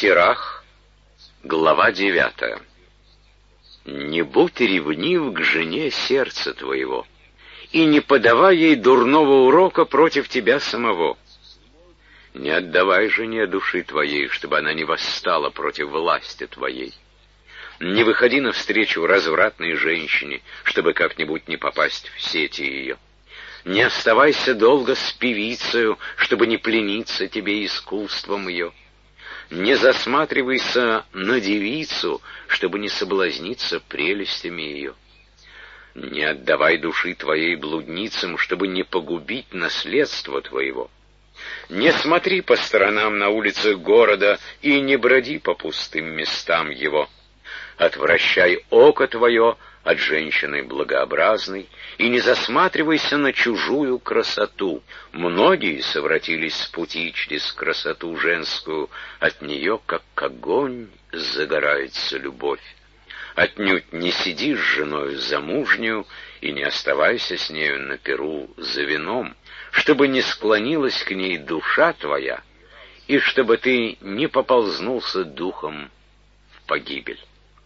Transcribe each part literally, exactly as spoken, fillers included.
Сирах, глава девятая. Не будь ревнив к жене сердца твоего, и не подавай ей дурного урока против тебя самого. Не отдавай жене души твоей, чтобы она не восстала против власти твоей. Не выходи навстречу развратной женщине, чтобы как-нибудь не попасть в сети ее. Не оставайся долго с певицею, чтобы не плениться тебе искусством ее. Не засматривайся на девицу, чтобы не соблазниться прелестями ее. Не отдавай души твоей блудницам, чтобы не погубить наследство твоего. Не смотри по сторонам на улицах города и не броди по пустым местам его. Отвращай око твое от женщины благообразной и не засматривайся на чужую красоту. Многие совратились с пути через красоту женскую, от нее, как огонь, загорается любовь. Отнюдь не сиди с женою замужнюю и не оставайся с нею на пиру за вином, чтобы не склонилась к ней душа твоя и чтобы ты не поползнулся духом в погибель.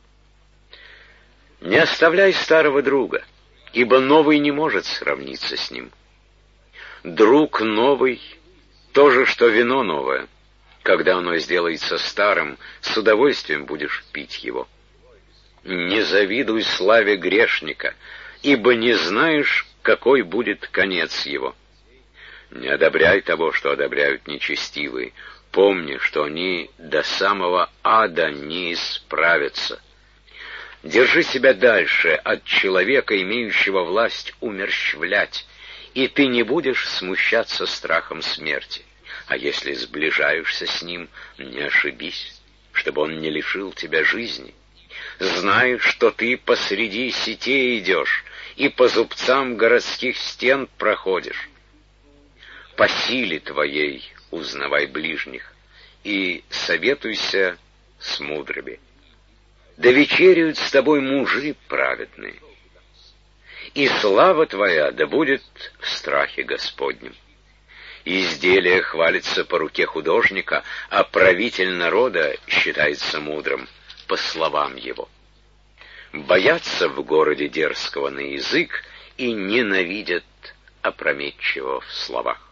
Не оставляй старого друга, ибо новый не может сравниться с ним. Друг новый — то же, что вино новое. Когда оно сделается старым, с удовольствием будешь пить его. Не завидуй славе грешника, ибо не знаешь, какой будет конец его. Не одобряй того, что одобряют нечестивые. Помни, что они до самого ада не исправятся. Держи себя дальше от человека, имеющего власть умерщвлять, и ты не будешь смущаться страхом смерти. А если сближаешься с ним, не ошибись, чтобы он не лишил тебя жизни. Знай, что ты посреди сетей идешь и по зубцам городских стен проходишь. По силе твоей узнавай ближних и советуйся с мудрыми. Да вечеряют с тобой мужи праведные, и слава твоя да будет в страхе Господнем. Изделие хвалится по руке художника, а правитель народа считается мудрым по словам его. Боятся в городе дерзкого на язык и ненавидят опрометчивого в словах.